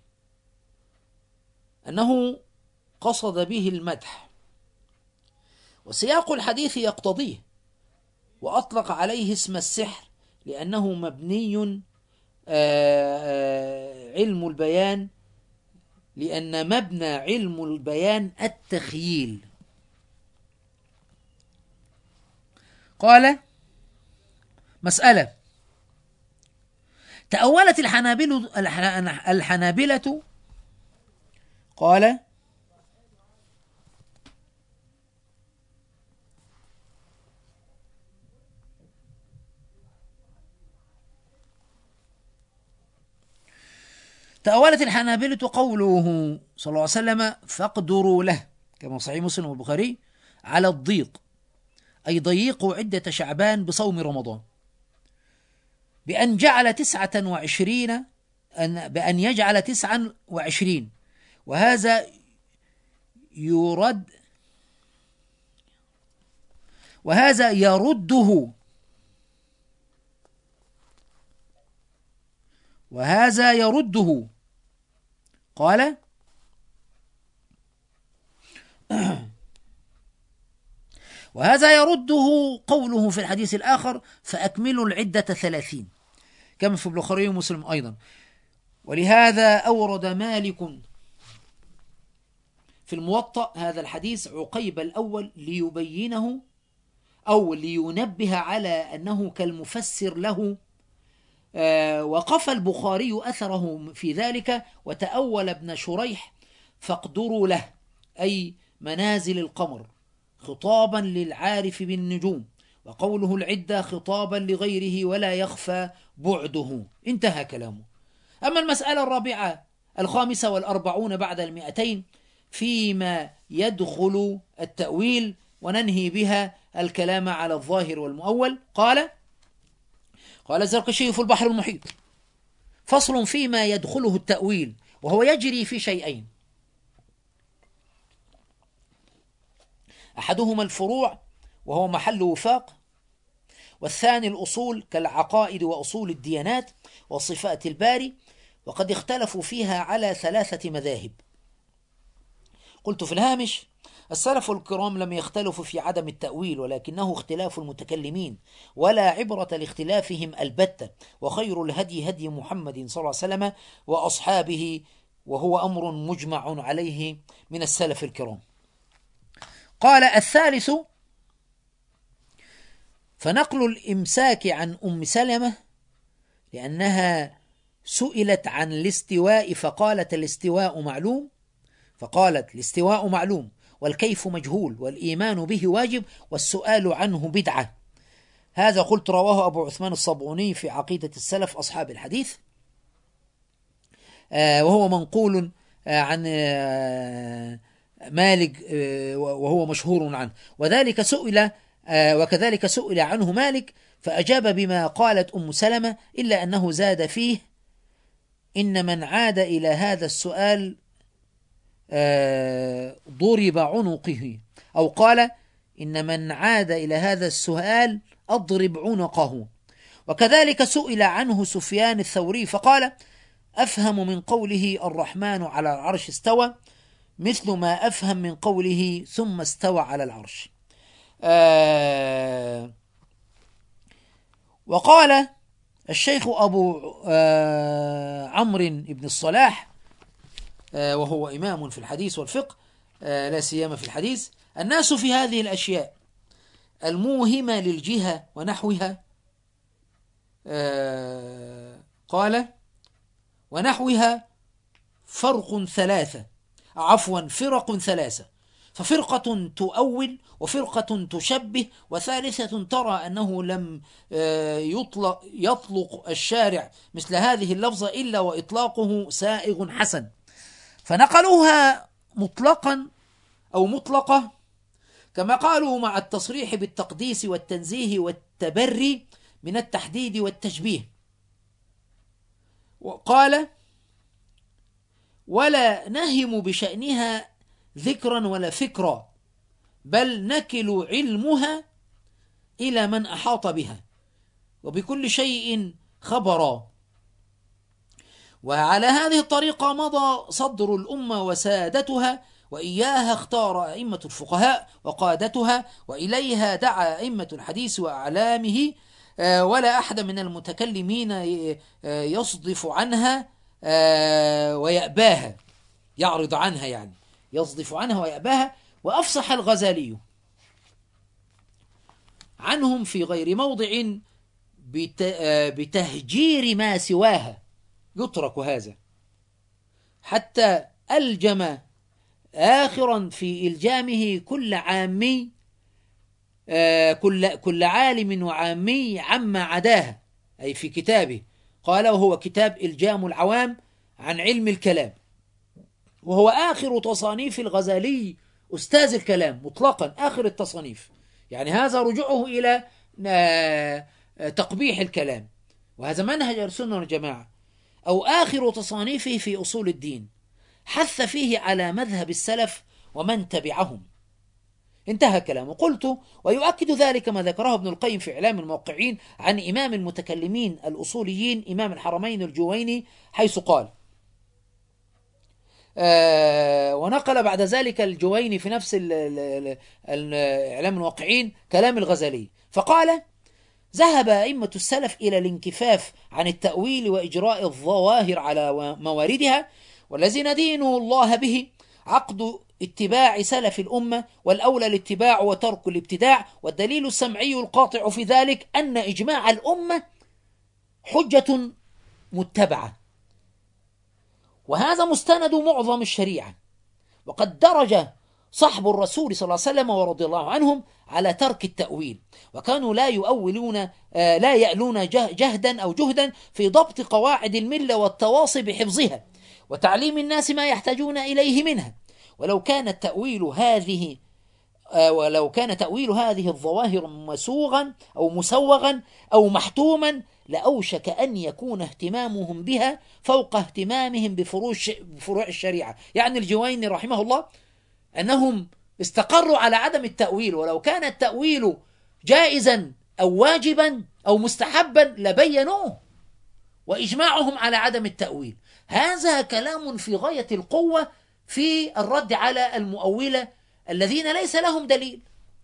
أنه قصد به المدح، وسياق الحديث يقتضيه، وأطلق عليه اسم السحر لأنه مبني علم البيان لأن مبنى علم البيان التخييل. قال: مسألة: تأولت الحنابلة الحنابلة قال تأولت الحنابلة قوله صلى الله عليه وسلم فاقدروا له كما صحيح مسلم والبخاري على الضيق، أي ضيقوا عدة شعبان بصوم رمضان، بأن جعل تسعة وعشرين أن بأن يجعل تسعا وعشرين، وهذا يرد وهذا يرده وهذا يرده قال وهذا يرده قوله في الحديث الآخر فأكملوا العدة ثلاثين كما في البخاري ومسلم أيضا. ولهذا أورد مالك في الموطأ هذا الحديث عقيب الأول ليبينه أو لينبه على أنه كالمفسر له. آه وقف البخاري أثره في ذلك وتأول ابن شريح فاقدروا له أي منازل القمر خطابا للعارف بالنجوم، وقوله العدة خطابا لغيره ولا يخفى بعده. انتهى كلامه. أما المسألة الرابعة الخامسة والأربعون بعد المئتين فيما يدخل التأويل وننهي بها الكلام على الظاهر والمؤول. قال قال الزركشي في البحر المحيط فصل فيما يدخله التأويل، وهو يجري في شيئين: أحدهما الفروع وهو محل وفاق، والثاني الأصول كالعقائد وأصول الديانات وصفات الباري، وقد اختلفوا فيها على ثلاثة مذاهب. قلت في الهامش: السلف الكرام لم يختلفوا في عدم التأويل، ولكنه اختلاف المتكلمين ولا عبرة لاختلافهم البتة، وخير الهدي هدي محمد صلى الله عليه وسلم وأصحابه، وهو أمر مجمع عليه من السلف الكرام. قال الثالث: فنقل الإمساك عن أم سلمة لأنها سئلت عن الاستواء فقالت الاستواء معلوم فقالت الاستواء معلوم والكيف مجهول والإيمان به واجب والسؤال عنه بدعة. هذا قلت رواه أبو عثمان الصابوني في عقيدة السلف أصحاب الحديث، آه وهو منقول آه عن آه مالك آه وهو مشهور عنه، وذلك سئل آه وكذلك سئل عنه مالك فأجاب بما قالت أم سلمة، إلا أنه زاد فيه: إن من عاد إلى هذا السؤال آه ضرب عنقه، أو قال: إن من عاد إلى هذا السؤال أضرب عنقه. وكذلك سئل عنه سفيان الثوري فقال: أفهم من قوله الرحمن على العرش استوى مثل ما أفهم من قوله ثم استوى على العرش. آه وقال الشيخ أبو آه عمرو بن الصلاح آه وهو إمام في الحديث والفقه آه لا سيما في الحديث: الناس في هذه الأشياء الموهمة للجهة ونحوها آه قال ونحوها فرق ثلاثة عفوا فرق ثلاثة، ففرقة تؤول وفرقة تشبه وثالثة ترى أنه لم يطلق, يطلق الشارع مثل هذه اللفظة إلا وإطلاقه سائغ حسن، فنقلوها مطلقا أو مطلقة كما قالوا مع التصريح بالتقديس والتنزيه والتبري من التحديد والتشبيه. وقال: ولا نهم بشأنها ذكرا ولا فكرا، بل نكل علمها إلى من أحاط بها وبكل شيء خبرا. وعلى هذه الطريقة مضى صدر الأمة وسادتها، وإياها اختار أئمة الفقهاء وقادتها، وإليها دعا أئمة الحديث وأعلامه، ولا أحد من المتكلمين يصدف عنها ويأباها، يعرض عنها يعني يصدف عنها ويأباها. وأفصح الغزالي عنهم في غير موضع بتهجير ما سواها، يترك هذا، حتى ألجم آخرا في إلجامه كل عامي كل كل عالم وعامي عما عداها، أي في كتابه قال، وهو كتاب إلجام العوام عن علم الكلام، وهو آخر تصانيف الغزالي، أستاذ الكلام مطلقا، آخر التصانيف، يعني هذا رجوعه إلى تقبيح الكلام، وهذا منهج السنة والجماعة، أو آخر تصانيفه في أصول الدين، حث فيه على مذهب السلف ومن تبعهم. انتهى كلامه. قلت: ويؤكد ذلك ما ذكره ابن القيم في إعلام الموقعين عن إمام المتكلمين الأصوليين إمام الحرمين الجويني، حيث قال، آه ونقل بعد ذلك الجويني في نفس ال ال ال ال إعلام الموقعين كلام الغزالي، فقال: ذهب أئمة السلف إلى الانكفاف عن التأويل وإجراء الظواهر على مواردها، والذي ندين الله به عقد اتباع سلف الأمة، والأولى الاتباع وترك الابتداع، والدليل السمعي القاطع في ذلك أن إجماع الأمة حجة متبعة، وهذا مستند معظم الشريعة، وقد درج صحب الرسول صلى الله عليه وسلم ورضي الله عنهم على ترك التأويل، وكانوا لا يؤولون لا يألون جهدا أو جهدا في ضبط قواعد الملة والتواصي بحفظها وتعليم الناس ما يحتاجون إليه منها. ولو كان التأويل هذه ولو كان تأويل هذه الظواهر مسوغا أو مسوغا أو محتوما لأوشك أن يكون اهتمامهم بها فوق اهتمامهم بفروع الشريعة. يعني الجويني رحمه الله أنهم استقروا على عدم التأويل، ولو كان التأويل جائزا أو واجبا أو مستحبا لبينوه، وإجماعهم على عدم التأويل. هذا كلام في غاية القوة في الرد على المؤولة الذين ليس لهم دليل.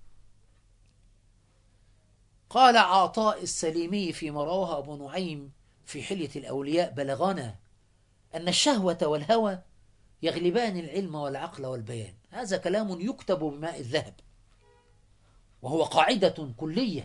قال عطاء السليمي فيما رواه أبو نعيم في حلية الأولياء: بلغنا أن الشهوة والهوى يغلبان العلم والعقل والبيان. هذا كلام يكتب بماء الذهب، وهو قاعدة كلية.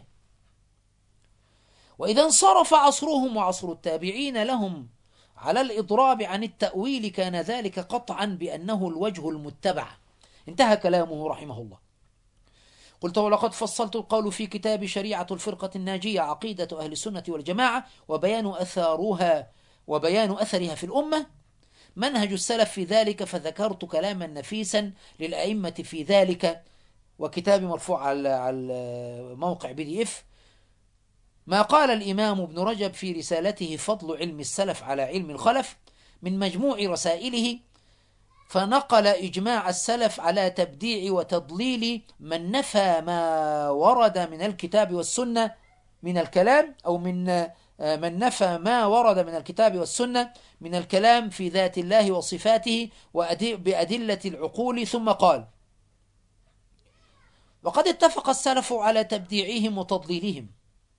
وإذا انصرف عصرهم وعصر التابعين لهم على الإضراب عن التأويل كان ذلك قطعا بأنه الوجه المتبع. انتهى كلامه رحمه الله. قلت: ولقد فصلت القول في كتاب شريعة الفرقة الناجية عقيدة أهل السنة والجماعة وبيان أثارها وبيان أثرها في الأمة منهج السلف في ذلك، فذكرت كلاما نفيسا للأئمة في ذلك، وكتاب مرفوع على موقع بي دي اف، ما قال الإمام ابن رجب في رسالته فضل علم السلف على علم الخلف من مجموع رسائله، فنقل إجماع السلف على تبديع وتضليل من نفى ما ورد من الكتاب والسنة من الكلام، أو من من نفى ما ورد من الكتاب والسنة من الكلام في ذات الله وصفاته بأدلة العقول. ثم قال: وقد اتفق السلف على تبديعهم وتضليلهم،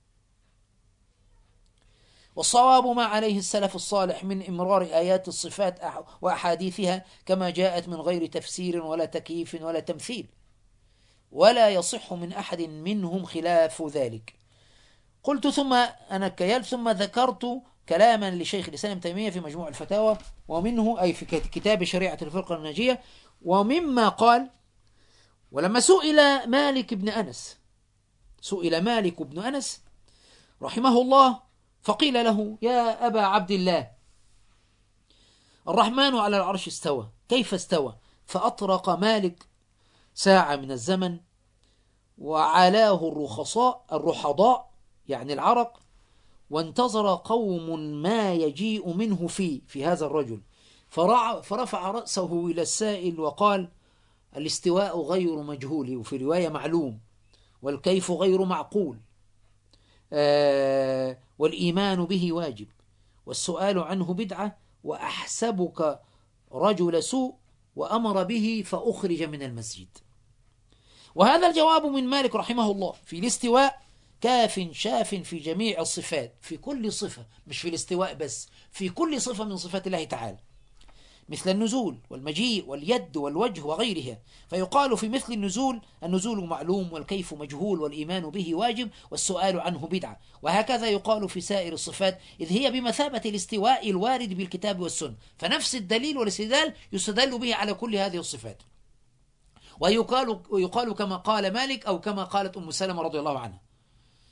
والصواب ما عليه السلف الصالح من إمرار آيات الصفات وأحاديثها كما جاءت من غير تفسير ولا تكييف ولا تمثيل، ولا يصح من أحد منهم خلاف ذلك. قلت: ثم أنا كيال ثم ذكرت كلاما لشيخ الإسلام ابن تيمية في مجموع الفتاوى، ومنه أي في كتاب شريعة الفرقة الناجية، ومما قال: ولما سئل مالك بن أنس سئل مالك بن أنس رحمه الله فقيل له: يا أبا عبد الله، الرحمن على العرش استوى، كيف استوى؟ فأطرق مالك ساعة من الزمن وعلاه الرخصاء الرحضاء يعني العرق، وانتظر قوم ما يجيء منه في في هذا الرجل، فرفع رأسه إلى السائل وقال: الاستواء غير مجهول، وفي رواية معلوم، والكيف غير معقول، آه والإيمان به واجب، والسؤال عنه بدعة، وأحسبك رجل سوء، وأمر به فأخرج من المسجد. وهذا الجواب من مالك رحمه الله في الاستواء كاف شاف في جميع الصفات، في كل صفة، مش في الاستواء بس، في كل صفة من صفات الله تعالى، مثل النزول والمجيء واليد والوجه وغيرها. فيقال في مثل النزول: النزول معلوم، والكيف مجهول، والإيمان به واجب، والسؤال عنه بدعة. وهكذا يقال في سائر الصفات، إذ هي بمثابة الاستواء الوارد بالكتاب والسنة، فنفس الدليل والاستدلال يستدل به على كل هذه الصفات. ويقال, ويقال كما قال مالك أو كما قالت أم سلمة رضي الله عنها.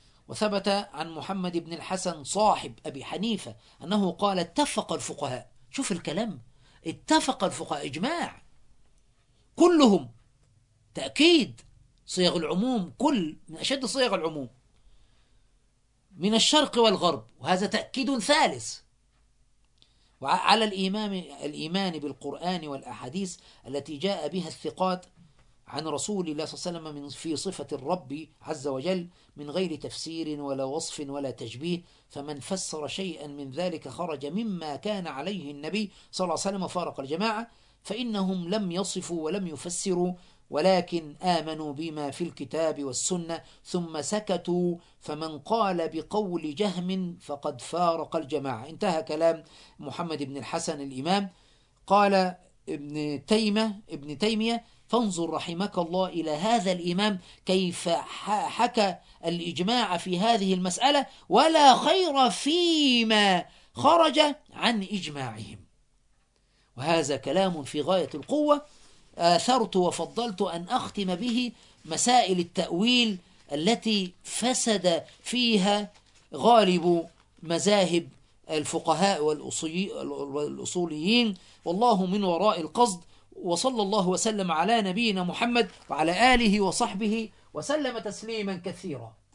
وثبت عن محمد بن الحسن صاحب أبي حنيفة أنه قال: اتفق الفقهاء، شوف الكلام، اتفق الفقهاء إجماع كلهم، تأكيد صيغ العموم، كل من أشد صيغ العموم من الشرق والغرب، وهذا تأكيد ثالث. وعلى الإيمان الإيمان بالقرآن والأحاديث التي جاء بها الثقات عن رسول الله صلى الله عليه وسلم من في صفة الرب عز وجل من غير تفسير ولا وصف ولا تشبيه، فمن فسر شيئا من ذلك خرج مما كان عليه النبي صلى الله عليه وسلم وفارق الجماعة، فإنهم لم يصفوا ولم يفسروا ولكن آمنوا بما في الكتاب والسنة ثم سكتوا، فمن قال بقول جهم فقد فارق الجماعة. انتهى كلام محمد بن الحسن الإمام. قال ابن تيمة ابن تيمية فانظر رحمك الله إلى هذا الإمام كيف حكى الإجماع في هذه المسألة، ولا خير فيما خرج عن إجماعهم. وهذا كلام في غاية القوة. آثرت وفضلت أن أختم به مسائل التأويل التي فسد فيها غالب مذاهب الفقهاء والأصوليين، والله من وراء القصد. وصلى الله وسلم على نبينا محمد وعلى آله وصحبه وسلم تسليما كثيرا.